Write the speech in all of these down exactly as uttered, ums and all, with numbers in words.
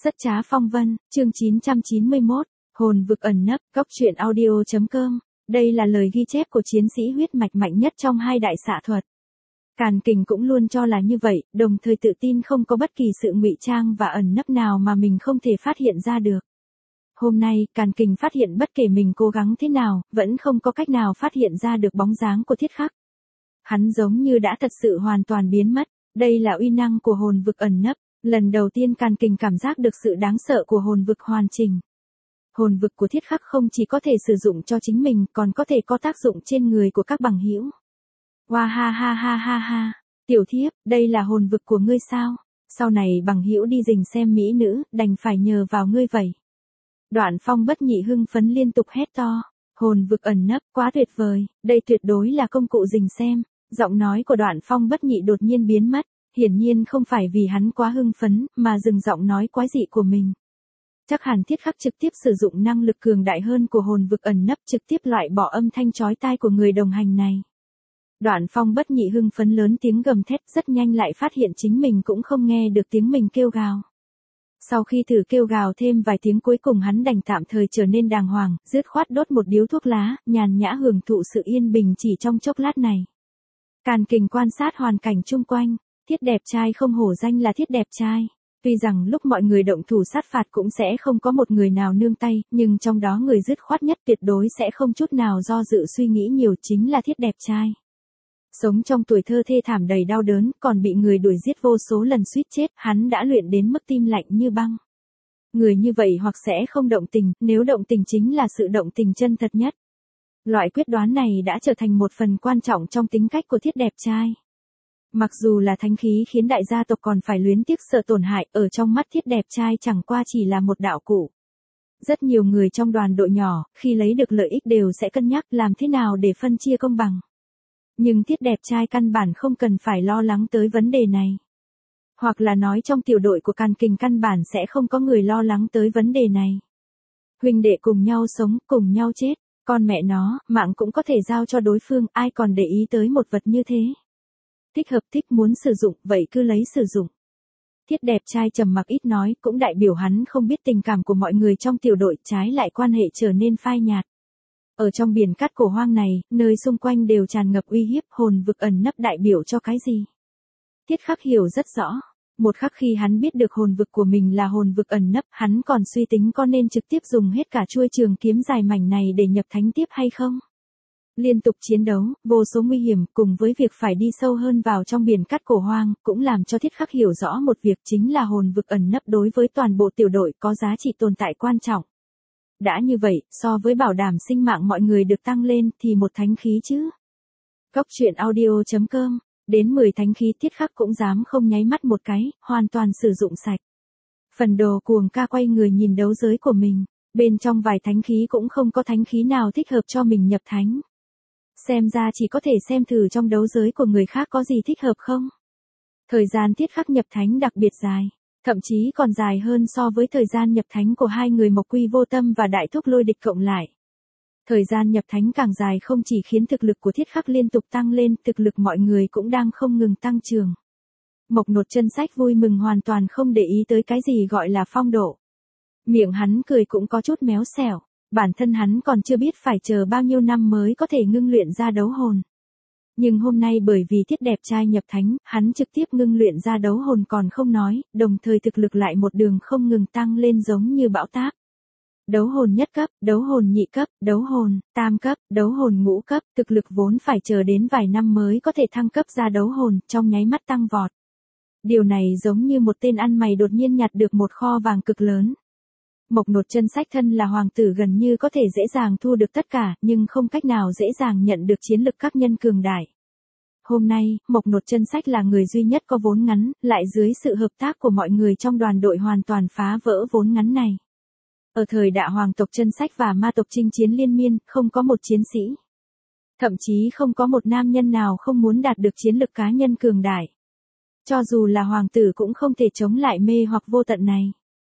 Rất trá phong vân, chương chín trăm chín mươi mốt, hồn vực ẩn nấp, góc truyện audio chấm com. Đây là lời ghi chép của chiến sĩ huyết mạch mạnh nhất trong hai đại xạ thuật. Càn Kình cũng luôn cho là như vậy, đồng thời tự tin không có bất kỳ sự ngụy trang và ẩn nấp nào mà mình không thể phát hiện ra được. Hôm nay, Càn Kình phát hiện bất kể mình cố gắng thế nào, vẫn không có cách nào phát hiện ra được bóng dáng của Thiết Khắc. Hắn giống như đã thật sự hoàn toàn biến mất, đây là uy năng của hồn vực ẩn nấp. Lần đầu tiên Càn Kình cảm giác được sự đáng sợ của hồn vực hoàn chỉnh. Hồn vực của Thiết Khắc không chỉ có thể sử dụng cho chính mình, còn có thể có tác dụng trên người của các bằng hữu. Wow ha ha ha ha ha, tiểu thiếp, đây là hồn vực của ngươi sao? Sau này bằng hữu đi rình xem mỹ nữ, đành phải nhờ vào ngươi vậy. Đoạn Phong Bất Nhị hưng phấn liên tục hét to, hồn vực ẩn nấp, quá tuyệt vời, đây tuyệt đối là công cụ rình xem. Giọng nói của Đoạn Phong Bất Nhị đột nhiên biến mất. Hiển nhiên không phải vì hắn quá hưng phấn, mà dừng giọng nói quái dị của mình. Chắc hẳn Thiết Khắc trực tiếp sử dụng năng lực cường đại hơn của hồn vực ẩn nấp, trực tiếp loại bỏ âm thanh chói tai của người đồng hành này. Đoạn Phong Bất Nhị hưng phấn lớn tiếng gầm thét, rất nhanh lại phát hiện chính mình cũng không nghe được tiếng mình kêu gào. Sau khi thử kêu gào thêm vài tiếng cuối cùng hắn đành tạm thời trở nên đàng hoàng, dứt khoát đốt một điếu thuốc lá, nhàn nhã hưởng thụ sự yên bình chỉ trong chốc lát này. Càn Kình quan sát hoàn cảnh chung quanh. Thiết đẹp trai không hổ danh là thiết đẹp trai. Tuy rằng lúc mọi người động thủ sát phạt cũng sẽ không có một người nào nương tay, nhưng trong đó người dứt khoát nhất tuyệt đối sẽ không chút nào do dự suy nghĩ nhiều chính là thiết đẹp trai. Sống trong tuổi thơ thê thảm đầy đau đớn, còn bị người đuổi giết vô số lần suýt chết, hắn đã luyện đến mức tim lạnh như băng. Người như vậy hoặc sẽ không động tình, nếu động tình chính là sự động tình chân thật nhất. Loại quyết đoán này đã trở thành một phần quan trọng trong tính cách của thiết đẹp trai. Mặc dù là thánh khí khiến đại gia tộc còn phải luyến tiếc sợ tổn hại, ở trong mắt thiết đẹp trai chẳng qua chỉ là một đạo cụ. Rất nhiều người trong đoàn đội nhỏ, khi lấy được lợi ích đều sẽ cân nhắc làm thế nào để phân chia công bằng. Nhưng thiết đẹp trai căn bản không cần phải lo lắng tới vấn đề này. Hoặc là nói trong tiểu đội của Càn Kình căn bản sẽ không có người lo lắng tới vấn đề này. Huynh đệ cùng nhau sống, cùng nhau chết, con mẹ nó, mạng cũng có thể giao cho đối phương, ai còn để ý tới một vật như thế. Thích hợp thích muốn sử dụng, vậy cứ lấy sử dụng. Thiết đẹp trai trầm mặc ít nói, cũng đại biểu hắn không biết tình cảm của mọi người trong tiểu đội, trái lại quan hệ trở nên phai nhạt. Ở trong biển cát cổ hoang này, nơi xung quanh đều tràn ngập uy hiếp, hồn vực ẩn nấp đại biểu cho cái gì? Thiết Khắc hiểu rất rõ. Một khắc khi hắn biết được hồn vực của mình là hồn vực ẩn nấp, hắn còn suy tính có nên trực tiếp dùng hết cả chuôi trường kiếm dài mảnh này để nhập thánh tiếp hay không? Liên tục chiến đấu, vô số nguy hiểm cùng với việc phải đi sâu hơn vào trong biển cát cổ hoang, cũng làm cho Thiết Khắc hiểu rõ một việc chính là hồn vực ẩn nấp đối với toàn bộ tiểu đội có giá trị tồn tại quan trọng. Đã như vậy, so với bảo đảm sinh mạng mọi người được tăng lên thì một thánh khí chứ. Góc truyện audio chấm com, đến mười thánh khí Thiết Khắc cũng dám không nháy mắt một cái, hoàn toàn sử dụng sạch. Phần Đồ cuồng ca quay người nhìn đấu giới của mình, bên trong vài thánh khí cũng không có thánh khí nào thích hợp cho mình nhập thánh. Xem ra chỉ có thể xem thử trong đấu giới của người khác có gì thích hợp không. Thời gian Thiết Khắc nhập thánh đặc biệt dài, thậm chí còn dài hơn so với thời gian nhập thánh của hai người Mộc Quy Vô Tâm và Đại Thúc Lôi Địch cộng lại. Thời gian nhập thánh càng dài không chỉ khiến thực lực của Thiết Khắc liên tục tăng lên, thực lực mọi người cũng đang không ngừng tăng trưởng. Mộc Nột Chân Sách vui mừng hoàn toàn không để ý tới cái gì gọi là phong độ. Miệng hắn cười cũng có chút méo xẻo. Bản thân hắn còn chưa biết phải chờ bao nhiêu năm mới có thể ngưng luyện ra đấu hồn. Nhưng hôm nay bởi vì thiết đẹp trai nhập thánh, hắn trực tiếp ngưng luyện ra đấu hồn còn không nói, đồng thời thực lực lại một đường không ngừng tăng lên giống như bão táp. Đấu hồn nhất cấp, đấu hồn nhị cấp, đấu hồn tam cấp, đấu hồn ngũ cấp, thực lực vốn phải chờ đến vài năm mới có thể thăng cấp ra đấu hồn, trong nháy mắt tăng vọt. Điều này giống như một tên ăn mày đột nhiên nhặt được một kho vàng cực lớn. Mộc Nột Chân Sách thân là hoàng tử gần như có thể dễ dàng thu được tất cả, nhưng không cách nào dễ dàng nhận được chiến lực các nhân cường đại. Hôm nay, Mộc Nột Chân Sách là người duy nhất có vốn ngắn, lại dưới sự hợp tác của mọi người trong đoàn đội hoàn toàn phá vỡ vốn ngắn này. Ở thời Đại Hoàng tộc Chân Sách và Ma tộc chinh chiến liên miên, không có một chiến sĩ. Thậm chí không có một nam nhân nào không muốn đạt được chiến lực cá nhân cường đại. Cho dù là hoàng tử cũng không thể chống lại mê hoặc vô tận này.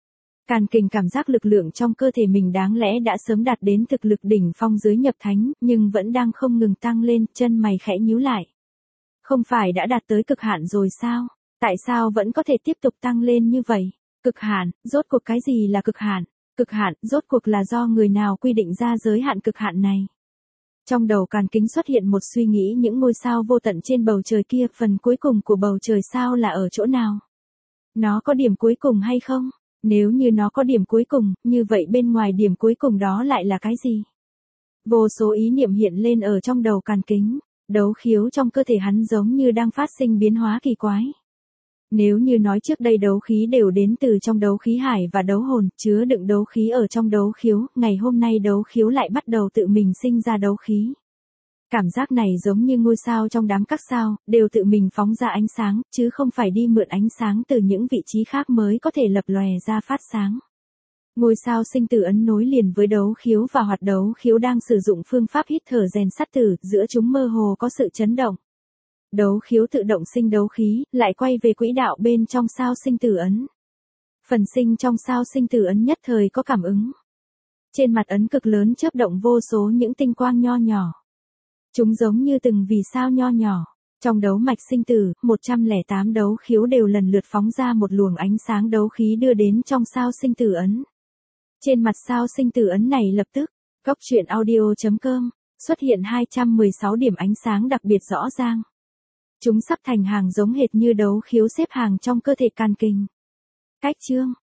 Càn Kình cảm giác lực lượng trong cơ thể mình đáng lẽ đã sớm đạt đến thực lực đỉnh phong dưới nhập thánh, nhưng vẫn đang không ngừng tăng lên, chân mày khẽ nhíu lại. Không phải đã đạt tới cực hạn rồi sao? Tại sao vẫn có thể tiếp tục tăng lên như vậy? Cực hạn, rốt cuộc cái gì là cực hạn? Cực hạn, rốt cuộc là do người nào quy định ra giới hạn cực hạn này? Trong đầu Càn Kính xuất hiện một suy nghĩ, những ngôi sao vô tận trên bầu trời kia, phần cuối cùng của bầu trời sao là ở chỗ nào? Nó có điểm cuối cùng hay không? Nếu như nó có điểm cuối cùng, như vậy bên ngoài điểm cuối cùng đó lại là cái gì? Vô số ý niệm hiện lên ở trong đầu Càn Kính, đấu khiếu trong cơ thể hắn giống như đang phát sinh biến hóa kỳ quái. Nếu như nói trước đây đấu khí đều đến từ trong đấu khí hải và đấu hồn, chứa đựng đấu khí ở trong đấu khiếu, ngày hôm nay đấu khiếu lại bắt đầu tự mình sinh ra đấu khí. Cảm giác này giống như ngôi sao trong đám các sao, đều tự mình phóng ra ánh sáng, chứ không phải đi mượn ánh sáng từ những vị trí khác mới có thể lập lòe ra phát sáng. Ngôi sao sinh tử ấn nối liền với đấu khiếu và hoạt đấu khiếu đang sử dụng phương pháp hít thở rèn sắt tử, giữa chúng mơ hồ có sự chấn động. Đấu khiếu tự động sinh đấu khí, lại quay về quỹ đạo bên trong sao sinh tử ấn. Phần sinh trong sao sinh tử ấn nhất thời có cảm ứng. Trên mặt ấn cực lớn chớp động vô số những tinh quang nho nhỏ. Chúng giống như từng vì sao nho nhỏ. Trong đấu mạch sinh tử, một trăm lẻ tám đấu khiếu đều lần lượt phóng ra một luồng ánh sáng đấu khí đưa đến trong sao sinh tử ấn. Trên mặt sao sinh tử ấn này lập tức, góc truyện audio chấm com, xuất hiện hai trăm mười sáu điểm ánh sáng đặc biệt rõ ràng. Chúng sắp thành hàng giống hệt như đấu khiếu xếp hàng trong cơ thể Càn Kình. Cách chương